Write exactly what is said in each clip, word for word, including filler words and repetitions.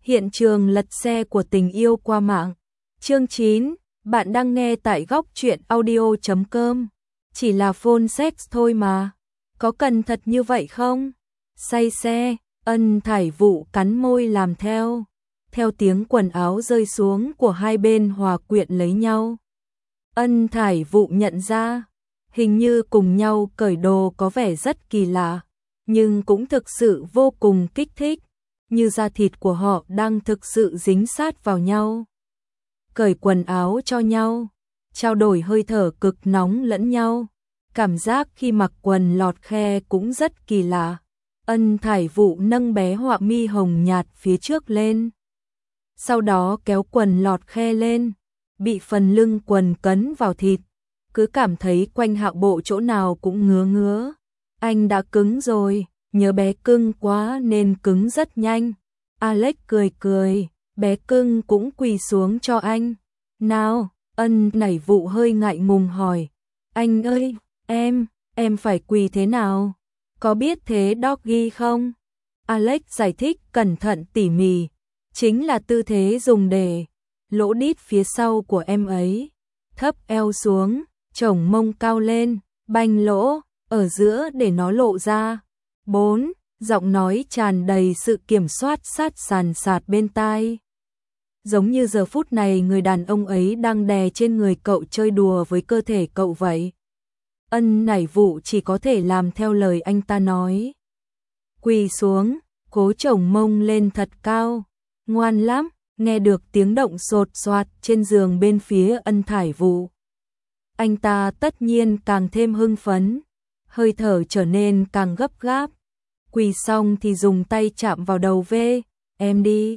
Hiện trường lật xe của tình yêu qua mạng. Chương chín, bạn đang nghe tại góc truyện audio chấm com. Chỉ là phone sex thôi mà. Có cần thật như vậy không? Say xe, Ân Thải Vụ cắn môi làm theo. Theo tiếng quần áo rơi xuống của hai bên hòa quyện lấy nhau. Ân Thải Vụ nhận ra, hình như cùng nhau cởi đồ có vẻ rất kỳ lạ, nhưng cũng thực sự vô cùng kích thích, như da thịt của họ đang thực sự dính sát vào nhau. Cởi quần áo cho nhau, trao đổi hơi thở cực nóng lẫn nhau, cảm giác khi mặc quần lọt khe cũng rất kỳ lạ. Ân Thải Vụ nâng bé họa mi hồng nhạt phía trước lên, sau đó kéo quần lọt khe lên, bị phần lưng quần cấn vào thịt, cứ cảm thấy quanh hạ bộ chỗ nào cũng ngứa ngứa. Anh đã cứng rồi, nhớ bé cưng quá nên cứng rất nhanh. Alex cười cười, bé cưng cũng quỳ xuống cho anh. Nào, Ân Thải Vụ hơi ngại ngùng hỏi, anh ơi, em, em phải quỳ thế nào? Có biết thế doggy không? Alex giải thích cẩn thận tỉ mỉ, chính là tư thế dùng để lỗ đít phía sau của em ấy. Thấp eo xuống, chổng mông cao lên, banh lỗ ở giữa để nó lộ ra. Bốn, giọng nói tràn đầy sự kiểm soát sát sàn sạt bên tai. Giống như giờ phút này người đàn ông ấy đang đè trên người cậu chơi đùa với cơ thể cậu vậy. Ân Thải Vụ chỉ có thể làm theo lời anh ta nói. Quỳ xuống, cố chổng mông lên thật cao. Ngoan lắm, nghe được tiếng động sột soạt trên giường bên phía Ân Thải Vụ. Anh ta tất nhiên càng thêm hưng phấn, hơi thở trở nên càng gấp gáp. Quỳ xong thì dùng tay chạm vào đầu V, em đi.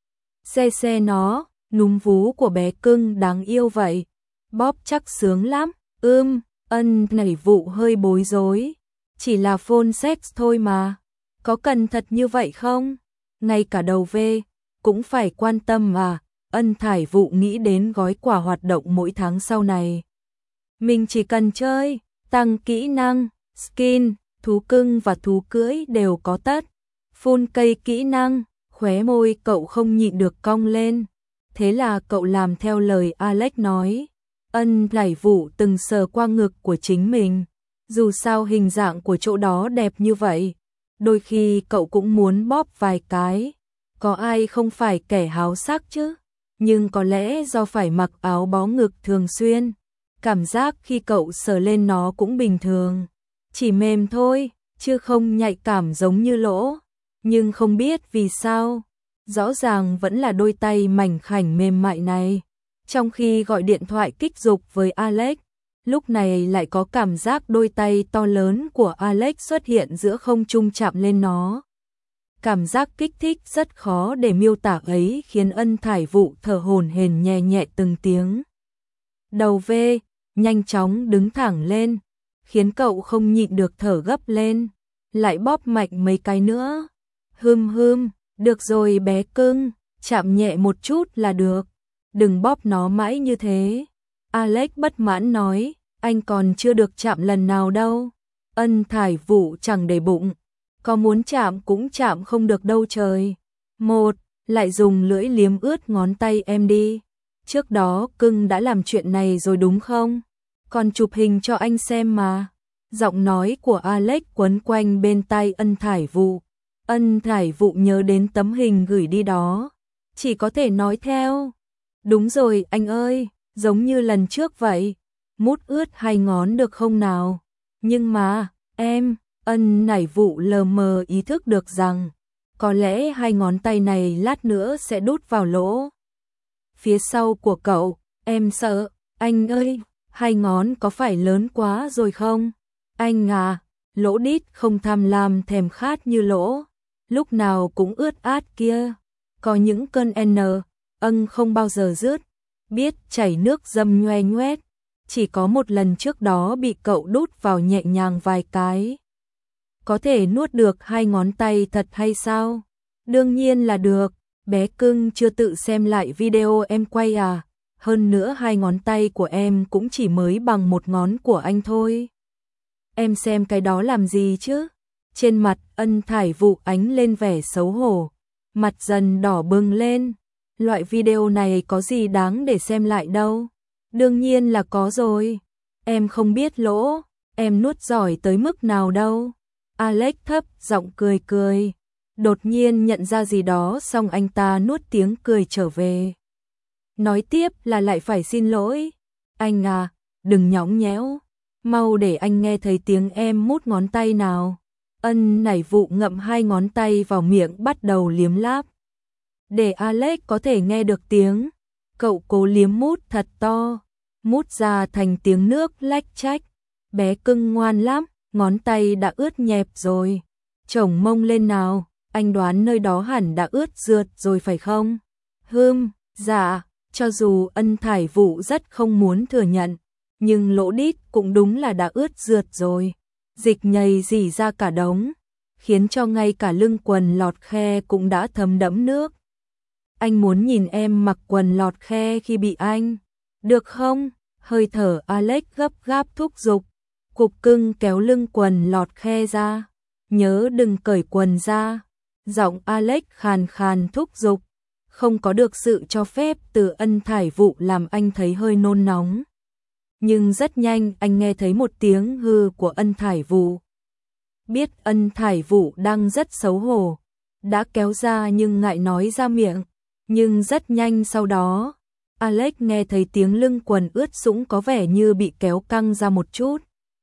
Xe xe nó, núm vú của bé cưng đáng yêu vậy. Bóp chắc sướng lắm, ưm, Ân Thải Vụ hơi bối rối. Chỉ là phone sex thôi mà, có cần thật như vậy không? Ngay cả đầu V cũng phải quan tâm mà. Ân Thải Vụ nghĩ đến gói quà hoạt động mỗi tháng sau này. Mình chỉ cần chơi, tăng kỹ năng, skin, thú cưng và thú cưỡi đều có tất. Phun cây kỹ năng, khóe môi cậu không nhịn được cong lên. Thế là cậu làm theo lời Alex nói. Ân Thải Vụ từng sờ qua ngực của chính mình. Dù sao hình dạng của chỗ đó đẹp như vậy, đôi khi cậu cũng muốn bóp vài cái. Có ai không phải kẻ háo sắc chứ? Nhưng có lẽ do phải mặc áo bó ngực thường xuyên, cảm giác khi cậu sờ lên nó cũng bình thường. Chỉ mềm thôi, chứ không nhạy cảm giống như lỗ. Nhưng không biết vì sao, rõ ràng vẫn là đôi tay mảnh khảnh mềm mại này. Trong khi gọi điện thoại kích dục với Alex, lúc này lại có cảm giác đôi tay to lớn của Alex xuất hiện giữa không trung chạm lên nó. Cảm giác kích thích rất khó để miêu tả ấy khiến Ân Thải Vụ thở hổn hển nhẹ nhẹ từng tiếng. Đầu V nhanh chóng đứng thẳng lên, khiến cậu không nhịn được thở gấp lên, lại bóp mạnh mấy cái nữa. Hưm hưm, được rồi bé cưng, chạm nhẹ một chút là được, đừng bóp nó mãi như thế. Alex bất mãn nói, anh còn chưa được chạm lần nào đâu. Ân Thải Vụ chẳng để bụng, có muốn chạm cũng chạm không được đâu trời. Một, lại dùng lưỡi liếm ướt ngón tay em đi. Trước đó cưng đã làm chuyện này rồi đúng không? Còn chụp hình cho anh xem mà. Giọng nói của Alex quấn quanh bên tai Ân Thải Vụ. Ân Thải Vụ nhớ đến tấm hình gửi đi đó, chỉ có thể nói theo. Đúng rồi anh ơi, giống như lần trước vậy. Mút ướt hai ngón được không nào? Nhưng mà, em, Ân Thải Vụ lờ mờ ý thức được rằng, có lẽ hai ngón tay này lát nữa sẽ đút vào lỗ phía sau của cậu. Em sợ, anh ơi, hai ngón có phải lớn quá rồi không? Anh à, lỗ đít không tham lam thèm khát như lỗ, lúc nào cũng ướt át kia. Có những cơn N, ân không bao giờ dứt, biết chảy nước dâm nhoe nhoét. Chỉ có một lần trước đó bị cậu đút vào nhẹ nhàng vài cái. Có thể nuốt được hai ngón tay thật hay sao? Đương nhiên là được, bé cưng chưa tự xem lại video em quay à? Hơn nữa hai ngón tay của em cũng chỉ mới bằng một ngón của anh thôi. Em xem cái đó làm gì chứ? Trên mặt Ân Thải Vụ ánh lên vẻ xấu hổ. mặt dần đỏ bừng lên. Loại video này có gì đáng để xem lại đâu. Đương nhiên là có rồi. Em không biết lỗ, em nuốt giỏi tới mức nào đâu. Alex thấp giọng cười cười. Đột nhiên nhận ra gì đó xong anh ta nuốt tiếng cười trở về. Nói tiếp là lại phải xin lỗi. Anh à, đừng nhõng nhẽo. Mau để anh nghe thấy tiếng em mút ngón tay nào. Ân nảy vụ ngậm hai ngón tay vào miệng bắt đầu liếm láp. Để Alex có thể nghe được tiếng, cậu cố liếm mút thật to, mút ra thành tiếng nước lách chách. Bé cưng ngoan lắm, ngón tay đã ướt nhẹp rồi. Chổng mông lên nào, anh đoán nơi đó hẳn đã ướt rượt rồi phải không? Hừm, dạ, cho dù Ân Thải Vụ rất không muốn thừa nhận, nhưng lỗ đít cũng đúng là đã ướt rượt rồi. Dịch nhầy rỉ ra cả đống, khiến cho ngay cả lưng quần lọt khe cũng đã thấm đẫm nước. Anh muốn nhìn em mặc quần lọt khe khi bị anh. Được không? Hơi thở Alex gấp gáp thúc giục. Cục cưng kéo lưng quần lọt khe ra. Nhớ đừng cởi quần ra. Giọng Alex khàn khàn thúc giục. Không có được sự cho phép từ Ân Thải Vụ làm anh thấy hơi nôn nóng. Nhưng rất nhanh anh nghe thấy một tiếng hư của Ân Thải Vụ. Biết Ân Thải Vụ đang rất xấu hổ. Đã kéo ra nhưng ngại nói ra miệng. Nhưng rất nhanh sau đó, Alex nghe thấy tiếng lưng quần ướt sũng có vẻ như bị kéo căng ra một chút.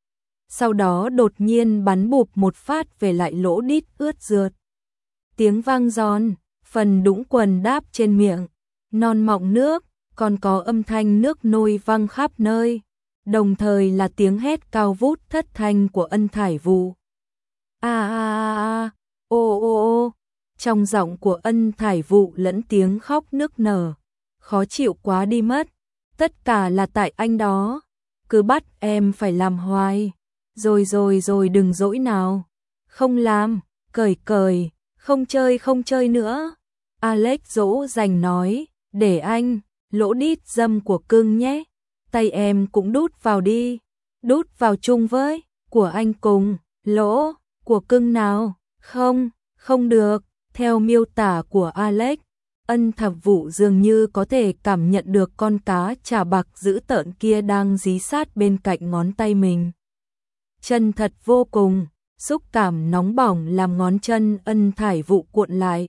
Sau đó đột nhiên bắn bụp một phát về lại lỗ đít ướt rượt. Tiếng vang giòn, phần đũng quần đáp trên miệng, non mọng nước, còn có âm thanh nước nôi văng khắp nơi. Đồng thời là tiếng hét cao vút thất thanh của Ân Thải Vụ. A a a a, ô ô ô. Trong giọng của Ân Thải Vụ lẫn tiếng khóc nức nở. Khó chịu quá đi mất. Tất cả là tại anh đó. Cứ bắt em phải làm hoài. Rồi rồi rồi đừng dỗi nào. Không làm, cởi cởi, không chơi không chơi nữa. Alex dỗ dành nói, để anh, lỗ đít dâm của cưng nhé. Tay em cũng đút vào đi. Đút vào chung với, của anh cùng, lỗ, của cưng nào. Không, không được. Theo miêu tả của Alex, Ân Thải Vụ dường như có thể cảm nhận được con cá chả bạc dữ tợn kia đang dí sát bên cạnh ngón tay mình. Chân thật vô cùng, xúc cảm nóng bỏng làm ngón chân Ân Thải Vụ cuộn lại.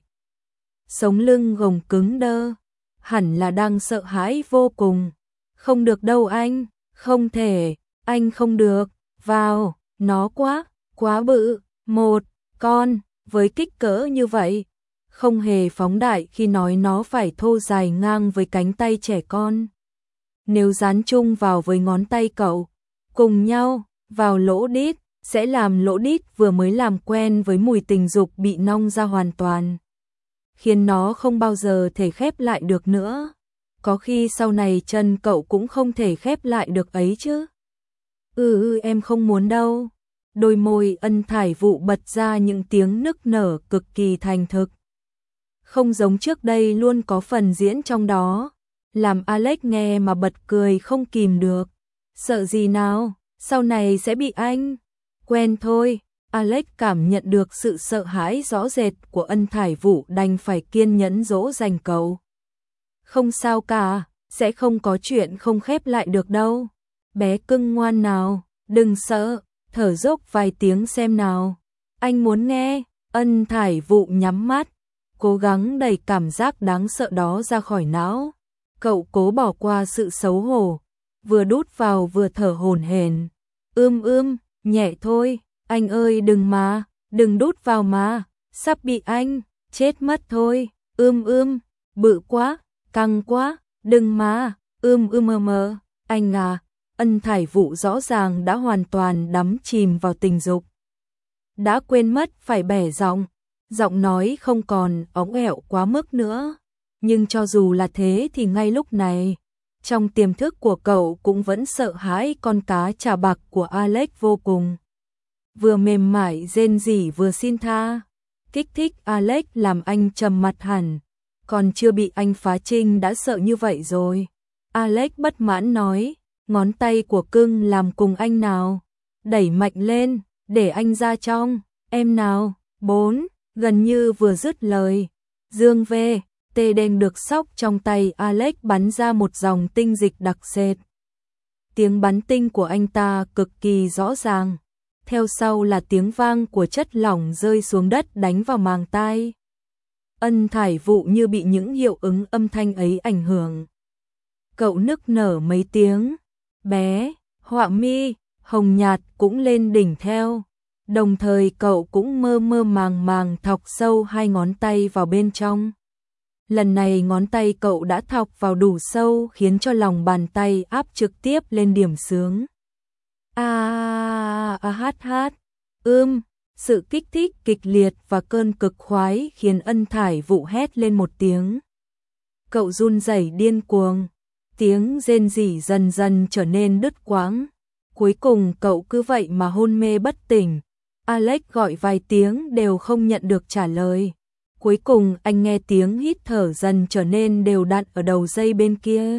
Sống lưng gồng cứng đơ, hẳn là đang sợ hãi vô cùng. Không được đâu anh, không thể, anh không được, vào, nó quá, quá bự, một con. Với kích cỡ như vậy, không hề phóng đại khi nói nó phải thô dài ngang với cánh tay trẻ con. Nếu dán chung vào với ngón tay cậu, cùng nhau, vào lỗ đít, sẽ làm lỗ đít vừa mới làm quen với mùi tình dục bị nong ra hoàn toàn. Khiến nó không bao giờ thể khép lại được nữa. Có khi sau này chân cậu cũng không thể khép lại được ấy chứ. Ừ ừ em không muốn đâu. Đôi môi Ân Thải Vụ bật ra những tiếng nức nở cực kỳ thành thực. Không giống trước đây luôn có phần diễn trong đó, làm Alex nghe mà bật cười không kìm được. Sợ gì nào, sau này sẽ bị anh. Quen thôi, Alex cảm nhận được sự sợ hãi rõ rệt của Ân Thải Vụ đành phải kiên nhẫn dỗ dành cậu. Không sao cả, sẽ không có chuyện không khép lại được đâu. Bé cưng ngoan nào, đừng sợ. Thở dốc vài tiếng xem nào. Anh muốn nghe. Ân Thải Vụ nhắm mắt, cố gắng đẩy cảm giác đáng sợ đó ra khỏi não. Cậu cố bỏ qua sự xấu hổ, vừa đút vào vừa thở hổn hển. Ưm ưm, nhẹ thôi, anh ơi đừng mà, đừng đút vào mà, sắp bị anh chết mất thôi. Ưm ưm, bự quá, căng quá, đừng mà, ưm ưm mơ mơ, anh à. Ân Thải Vụ rõ ràng đã hoàn toàn đắm chìm vào tình dục. Đã quên mất phải bẻ giọng, giọng nói không còn óng ẻo quá mức nữa. Nhưng cho dù là thế thì ngay lúc này, trong tiềm thức của cậu cũng vẫn sợ hãi con cá chả bạc của Alex vô cùng. Vừa mềm mại rên rỉ vừa xin tha, kích thích Alex làm anh trầm mặt hẳn. Còn chưa bị anh phá trinh đã sợ như vậy rồi. Alex bất mãn nói, ngón tay của cưng làm cùng anh nào. Đẩy mạnh lên, để anh ra trong, em nào. Bốn, gần như vừa dứt lời, Dương V, tê đen được sóc trong tay Alex bắn ra một dòng tinh dịch đặc sệt. Tiếng bắn tinh của anh ta cực kỳ rõ ràng. Theo sau là tiếng vang của chất lỏng rơi xuống đất đánh vào màng tai. Ân Thải Vụ như bị những hiệu ứng âm thanh ấy ảnh hưởng. Cậu nức nở mấy tiếng. Bé, họa mi, hồng nhạt cũng lên đỉnh theo. Đồng thời cậu cũng mơ mơ màng màng thọc sâu hai ngón tay vào bên trong. Lần này ngón tay cậu đã thọc vào đủ sâu khiến cho lòng bàn tay áp trực tiếp lên điểm xướng. A a hát hát. Ưm, sự kích thích kịch liệt và cơn cực khoái khiến Ân Thải Vụ hét lên một tiếng. Cậu run rẩy điên cuồng, tiếng rên rỉ dần dần trở nên đứt quãng. Cuối cùng cậu cứ vậy mà hôn mê bất tỉnh. Alex gọi vài tiếng đều không nhận được trả lời. Cuối cùng anh nghe tiếng hít thở dần trở nên đều đặn ở đầu dây bên kia.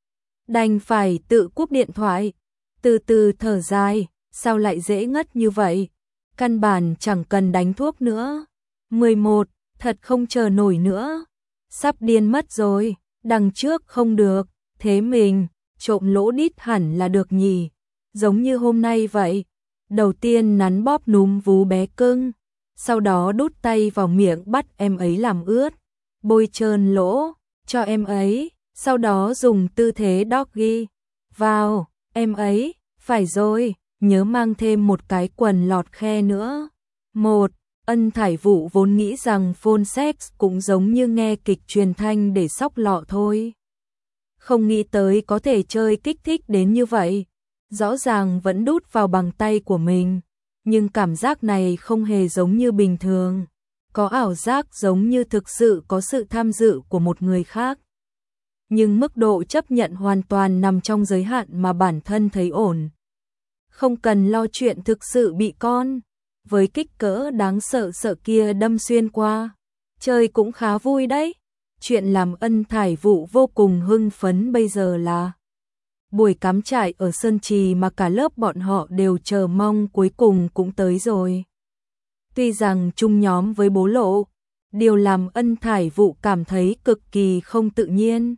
Đành phải tự cúp điện thoại, từ từ thở dài, sao lại dễ ngất như vậy? Căn bản chẳng cần đánh thuốc nữa. mười một, thật không chờ nổi nữa. Sắp điên mất rồi, đằng trước không được, thế mình, trộm lỗ đít hẳn là được nhỉ. Giống như hôm nay vậy. Đầu tiên nắn bóp núm vú bé cưng, sau đó đút tay vào miệng bắt em ấy làm ướt, bôi trơn lỗ cho em ấy, sau đó dùng tư thế doggy vào em ấy, phải rồi, nhớ mang thêm một cái quần lọt khe nữa. Một, Ân Thải Vụ vốn nghĩ rằng phone sex cũng giống như nghe kịch truyền thanh để sóc lọ thôi. Không nghĩ tới có thể chơi kích thích đến như vậy. Rõ ràng vẫn đút vào bằng tay của mình, nhưng cảm giác này không hề giống như bình thường. Có ảo giác giống như thực sự có sự tham dự của một người khác. Nhưng mức độ chấp nhận hoàn toàn nằm trong giới hạn mà bản thân thấy ổn. Không cần lo chuyện thực sự bị con với kích cỡ đáng sợ sợ kia đâm xuyên qua. Chơi cũng khá vui đấy. Chuyện làm Ân Thải Vụ vô cùng hưng phấn bây giờ là buổi cắm trại ở Sơn Trì mà cả lớp bọn họ đều chờ mong cuối cùng cũng tới rồi. Tuy rằng chung nhóm với bố Lộ, điều làm Ân Thải Vụ cảm thấy cực kỳ không tự nhiên.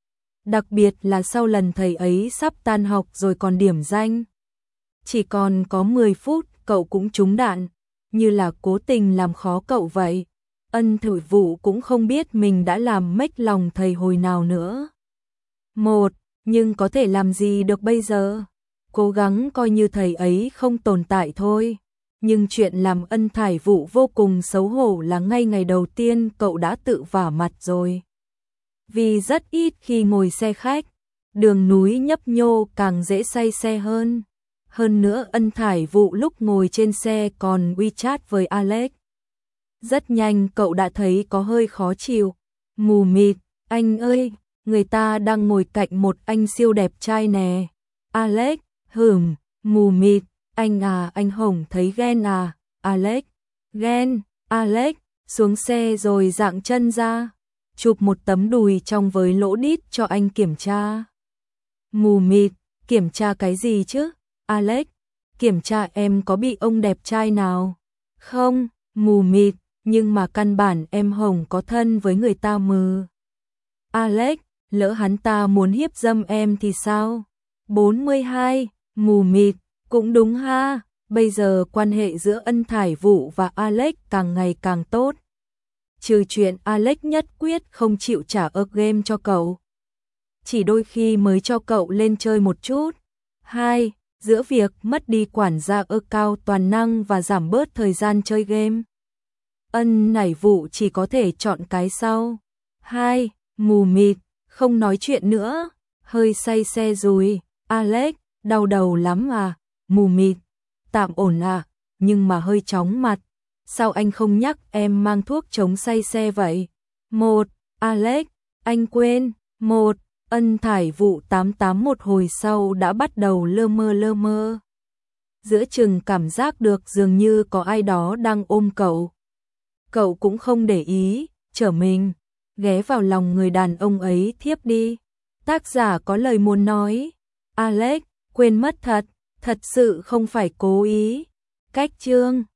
Đặc biệt là sau lần thầy ấy sắp tan học rồi còn điểm danh. Chỉ còn có mười phút cậu cũng trúng đạn, như là cố tình làm khó cậu vậy. Ân Thải Vụ cũng không biết mình đã làm mếch lòng thầy hồi nào nữa. Một, nhưng có thể làm gì được bây giờ? Cố gắng coi như thầy ấy không tồn tại thôi. Nhưng chuyện làm Ân Thải Vụ vô cùng xấu hổ là ngay ngày đầu tiên cậu đã tự vả mặt rồi. Vì rất ít khi ngồi xe khách, đường núi nhấp nhô càng dễ say xe hơn. Hơn nữa Ân Thải Vụ lúc ngồi trên xe còn WeChat với Alex. Rất nhanh cậu đã thấy có hơi khó chịu. Mù mịt, anh ơi, người ta đang ngồi cạnh một anh siêu đẹp trai nè. Alex, hửm, mù mịt, anh à, anh Hồng thấy ghen à? Alex, ghen. Alex, xuống xe rồi dạng chân ra, chụp một tấm đùi trong với lỗ đít cho anh kiểm tra. Mù mịt, kiểm tra cái gì chứ? Alex, kiểm tra em có bị ông đẹp trai nào không? Mù mịt, nhưng mà căn bản em Hồng có thân với người ta mừ. Alex, lỡ hắn ta muốn hiếp dâm em thì sao? bốn mươi hai, mù mịt, cũng đúng ha, bây giờ quan hệ giữa Ân Thải Vụ và Alex càng ngày càng tốt. Trừ chuyện Alex nhất quyết không chịu trả ơ game cho cậu. Chỉ đôi khi mới cho cậu lên chơi một chút. Hai, giữa việc mất đi quản gia ơ cao toàn năng và giảm bớt thời gian chơi game, Ân Thải Vụ chỉ có thể chọn cái sau. Hai, mù mịt, không nói chuyện nữa, hơi say xe rồi. Alex, đau đầu lắm à? Mù mịt, tạm ổn à, nhưng mà hơi chóng mặt. Sao anh không nhắc em mang thuốc chống say xe vậy? Một, Alex, anh quên. Một, Ân Thải Vụ tám tám một hồi sau đã bắt đầu lơ mơ lơ mơ. Giữa chừng cảm giác được dường như có ai đó đang ôm cậu. Cậu cũng không để ý, trở mình, ghé vào lòng người đàn ông ấy thiếp đi. Tác giả có lời muốn nói. Alex, quên mất thật, thật sự không phải cố ý. Cách chương